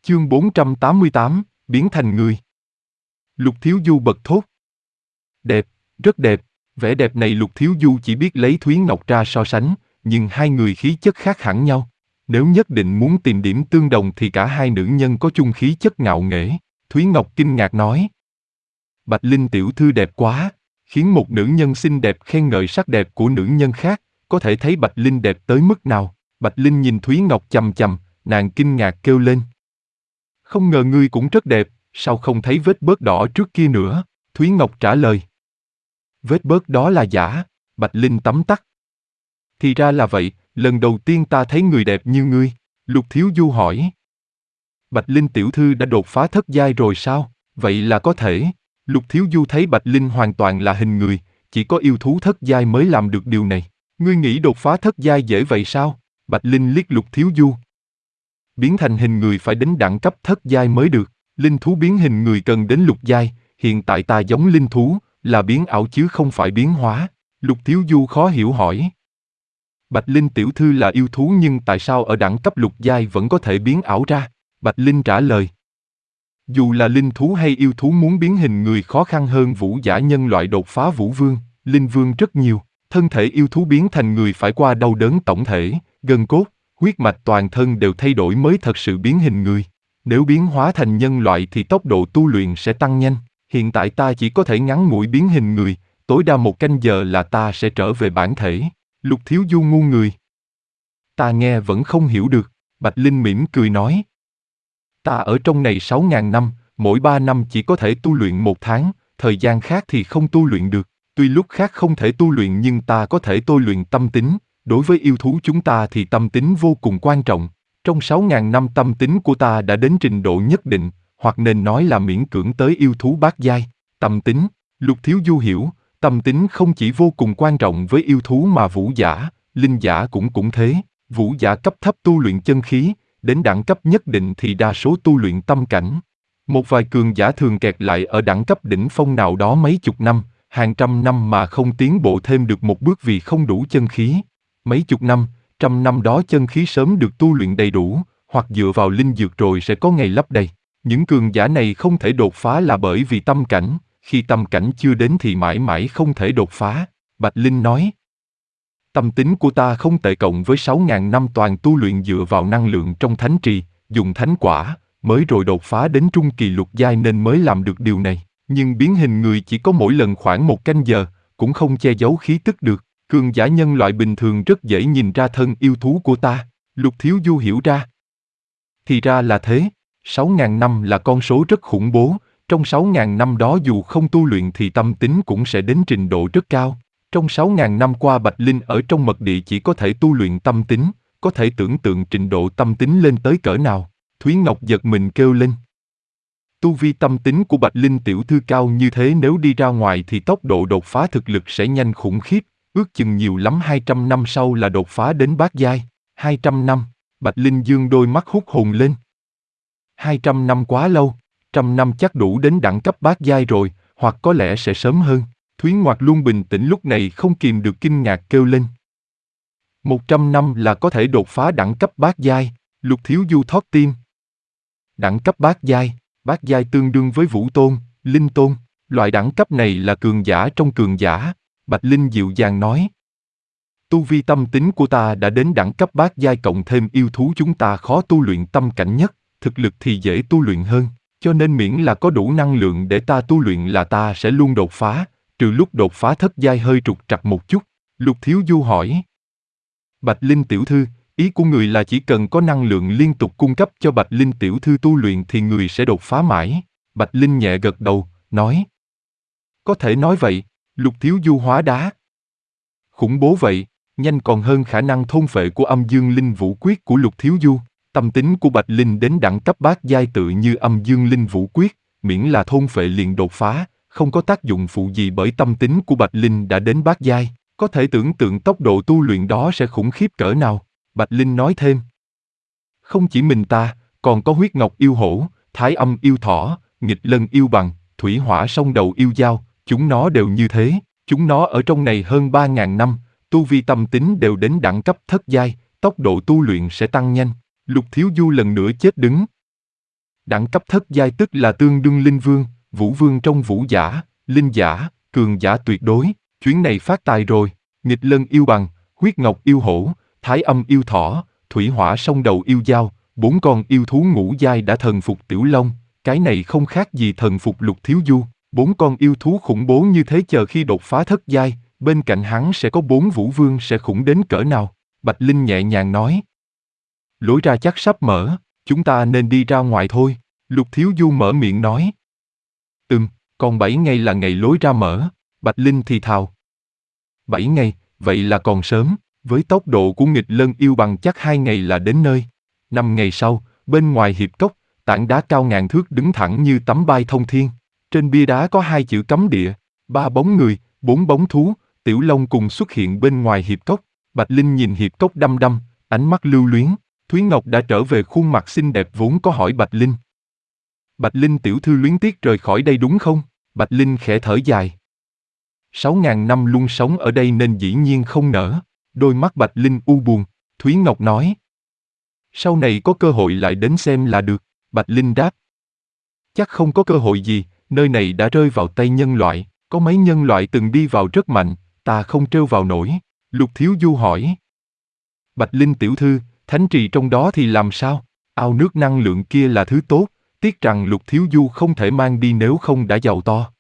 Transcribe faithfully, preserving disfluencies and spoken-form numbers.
Chương bốn trăm tám mươi tám, biến thành người. Lục Thiếu Du bật thốt. Đẹp, rất đẹp. Vẻ đẹp này Lục Thiếu Du chỉ biết lấy Thúy Ngọc ra so sánh, nhưng hai người khí chất khác hẳn nhau. Nếu nhất định muốn tìm điểm tương đồng thì cả hai nữ nhân có chung khí chất ngạo nghễ. Thúy Ngọc kinh ngạc nói. Bạch Linh tiểu thư đẹp quá, khiến một nữ nhân xinh đẹp khen ngợi sắc đẹp của nữ nhân khác, có thể thấy Bạch Linh đẹp tới mức nào. Bạch Linh nhìn Thúy Ngọc chằm chằm, nàng kinh ngạc kêu lên. Không ngờ ngươi cũng rất đẹp, sao không thấy vết bớt đỏ trước kia nữa? Thúy Ngọc trả lời. Vết bớt đó là giả, Bạch Linh tấm tắc. Thì ra là vậy, lần đầu tiên ta thấy người đẹp như ngươi. Lục Thiếu Du hỏi. Bạch Linh tiểu thư đã đột phá thất giai rồi sao? Vậy là có thể. Lục Thiếu Du thấy Bạch Linh hoàn toàn là hình người, chỉ có yêu thú thất giai mới làm được điều này. Ngươi nghĩ đột phá thất giai dễ vậy sao? Bạch Linh liếc Lục Thiếu Du. Biến thành hình người phải đến đẳng cấp thất giai mới được. Linh thú biến hình người cần đến lục giai, hiện tại ta giống linh thú, là biến ảo chứ không phải biến hóa. Lục Thiếu Du khó hiểu hỏi. Bạch Linh tiểu thư là yêu thú nhưng tại sao ở đẳng cấp lục giai vẫn có thể biến ảo ra? Bạch Linh trả lời. Dù là linh thú hay yêu thú muốn biến hình người khó khăn hơn vũ giả nhân loại đột phá vũ vương, linh vương rất nhiều. Thân thể yêu thú biến thành người phải qua đau đớn tổng thể, gân cốt, huyết mạch toàn thân đều thay đổi mới thật sự biến hình người. Nếu biến hóa thành nhân loại thì tốc độ tu luyện sẽ tăng nhanh. Hiện tại ta chỉ có thể ngắn ngủi biến hình người, tối đa một canh giờ là ta sẽ trở về bản thể. Lục Thiếu Du ngu người. Ta nghe vẫn không hiểu được, Bạch Linh mỉm cười nói. Ta ở trong này sáu ngàn năm, mỗi ba năm chỉ có thể tu luyện một tháng, thời gian khác thì không tu luyện được. Tuy lúc khác không thể tu luyện nhưng ta có thể tôi luyện tâm tính. Đối với yêu thú chúng ta thì tâm tính vô cùng quan trọng. Trong sáu ngàn năm tâm tính của ta đã đến trình độ nhất định, hoặc nên nói là miễn cưỡng tới yêu thú bát giai. Tâm tính, Lục Thiếu Du hiểu, tâm tính không chỉ vô cùng quan trọng với yêu thú mà vũ giả, linh giả cũng cũng thế. Vũ giả cấp thấp tu luyện chân khí, đến đẳng cấp nhất định thì đa số tu luyện tâm cảnh. Một vài cường giả thường kẹt lại ở đẳng cấp đỉnh phong nào đó mấy chục năm, hàng trăm năm mà không tiến bộ thêm được một bước vì không đủ chân khí. Mấy chục năm, trăm năm đó chân khí sớm được tu luyện đầy đủ, hoặc dựa vào linh dược rồi sẽ có ngày lấp đầy. Những cường giả này không thể đột phá là bởi vì tâm cảnh, khi tâm cảnh chưa đến thì mãi mãi không thể đột phá. Bạch Linh nói. Tâm tính của ta không tệ cộng với sáu ngàn năm toàn tu luyện dựa vào năng lượng trong thánh trì, dùng thánh quả, mới rồi đột phá đến trung kỳ lục giai nên mới làm được điều này. Nhưng biến hình người chỉ có mỗi lần khoảng một canh giờ, cũng không che giấu khí tức được. Cường giả nhân loại bình thường rất dễ nhìn ra thân yêu thú của ta. Lục Thiếu Du hiểu ra. Thì ra là thế, sáu ngàn năm là con số rất khủng bố, trong sáu ngàn năm đó dù không tu luyện thì tâm tính cũng sẽ đến trình độ rất cao. Trong sáu ngàn năm qua Bạch Linh ở trong mật địa chỉ có thể tu luyện tâm tính, có thể tưởng tượng trình độ tâm tính lên tới cỡ nào. Thúy Ngọc giật mình kêu lên. Tu vi tâm tính của Bạch Linh tiểu thư cao như thế nếu đi ra ngoài thì tốc độ đột phá thực lực sẽ nhanh khủng khiếp. Ước chừng nhiều lắm hai trăm năm sau là đột phá đến bát giai. hai trăm năm, Bạch Linh dương đôi mắt hút hồn lên. hai trăm năm quá lâu, trăm năm chắc đủ đến đẳng cấp bát giai rồi, hoặc có lẽ sẽ sớm hơn. Thúy Ngoạc luôn bình tĩnh lúc này không kìm được kinh ngạc kêu lên. một trăm năm là có thể đột phá đẳng cấp bát giai, Lục Thiếu Du thót tim. Đẳng cấp bát giai, bát giai tương đương với vũ tôn, linh tôn, loại đẳng cấp này là cường giả trong cường giả. Bạch Linh dịu dàng nói. Tu vi tâm tính của ta đã đến đẳng cấp bát giai cộng thêm yêu thú chúng ta khó tu luyện tâm cảnh nhất, thực lực thì dễ tu luyện hơn, cho nên miễn là có đủ năng lượng để ta tu luyện là ta sẽ luôn đột phá, trừ lúc đột phá thất giai hơi trục trặc một chút. Lục Thiếu Du hỏi. Bạch Linh tiểu thư, ý của người là chỉ cần có năng lượng liên tục cung cấp cho Bạch Linh tiểu thư tu luyện thì người sẽ đột phá mãi. Bạch Linh nhẹ gật đầu, nói. Có thể nói vậy. Lục Thiếu Du hóa đá. Khủng bố vậy, nhanh còn hơn khả năng thôn phệ của âm dương linh vũ quyết của Lục Thiếu Du. Tâm tính của Bạch Linh đến đẳng cấp bát giai tự như âm dương linh vũ quyết, miễn là thôn phệ liền đột phá, không có tác dụng phụ gì bởi tâm tính của Bạch Linh đã đến bát giai. Có thể tưởng tượng tốc độ tu luyện đó sẽ khủng khiếp cỡ nào. Bạch Linh nói thêm. Không chỉ mình ta, còn có huyết ngọc yêu hổ, thái âm yêu thỏ, nghịch lân yêu bằng, thủy hỏa song đầu yêu dao. Chúng nó đều như thế, chúng nó ở trong này hơn ba ngàn năm, tu vi tâm tính đều đến đẳng cấp thất giai, tốc độ tu luyện sẽ tăng nhanh. Lục Thiếu Du lần nữa chết đứng. Đẳng cấp thất giai tức là tương đương linh vương, vũ vương trong vũ giả, linh giả, cường giả tuyệt đối. Chuyến này phát tài rồi. Nghịch lân yêu bằng, huyết ngọc yêu hổ, thái âm yêu thỏ, thủy hỏa song đầu yêu dao, bốn con yêu thú ngũ giai đã thần phục Tiểu Long. Cái này không khác gì thần phục Lục Thiếu Du. Bốn con yêu thú khủng bố như thế chờ khi đột phá thất giai, bên cạnh hắn sẽ có bốn vũ vương sẽ khủng đến cỡ nào? Bạch Linh nhẹ nhàng nói. Lối ra chắc sắp mở, chúng ta nên đi ra ngoài thôi. Lục Thiếu Du mở miệng nói. Ừm, còn bảy ngày là ngày lối ra mở. Bạch Linh thì thào. Bảy ngày, vậy là còn sớm. Với tốc độ của nghịch lân yêu bằng chắc hai ngày là đến nơi. Năm ngày sau, bên ngoài hiệp cốc, tảng đá cao ngàn thước đứng thẳng như tấm bay thông thiên. Trên bia đá có hai chữ cấm địa, ba bóng người, bốn bóng thú, Tiểu Long cùng xuất hiện bên ngoài hiệp cốc. Bạch Linh nhìn hiệp cốc đăm đăm, ánh mắt lưu luyến. Thúy Ngọc đã trở về khuôn mặt xinh đẹp vốn có hỏi Bạch Linh. Bạch Linh tiểu thư luyến tiếc rời khỏi đây đúng không? Bạch Linh khẽ thở dài. Sáu ngàn năm luôn sống ở đây nên dĩ nhiên không nỡ. Đôi mắt Bạch Linh u buồn. Thúy Ngọc nói. Sau này có cơ hội lại đến xem là được. Bạch Linh đáp. Chắc không có cơ hội gì, nơi này đã rơi vào tay nhân loại. Có mấy nhân loại từng đi vào rất mạnh, ta không trêu vào nổi. Lục Thiếu Du hỏi. Bạch Linh tiểu thư, thánh trì trong đó thì làm sao? Ao nước năng lượng kia là thứ tốt, tiếc rằng Lục Thiếu Du không thể mang đi nếu không đã giàu to.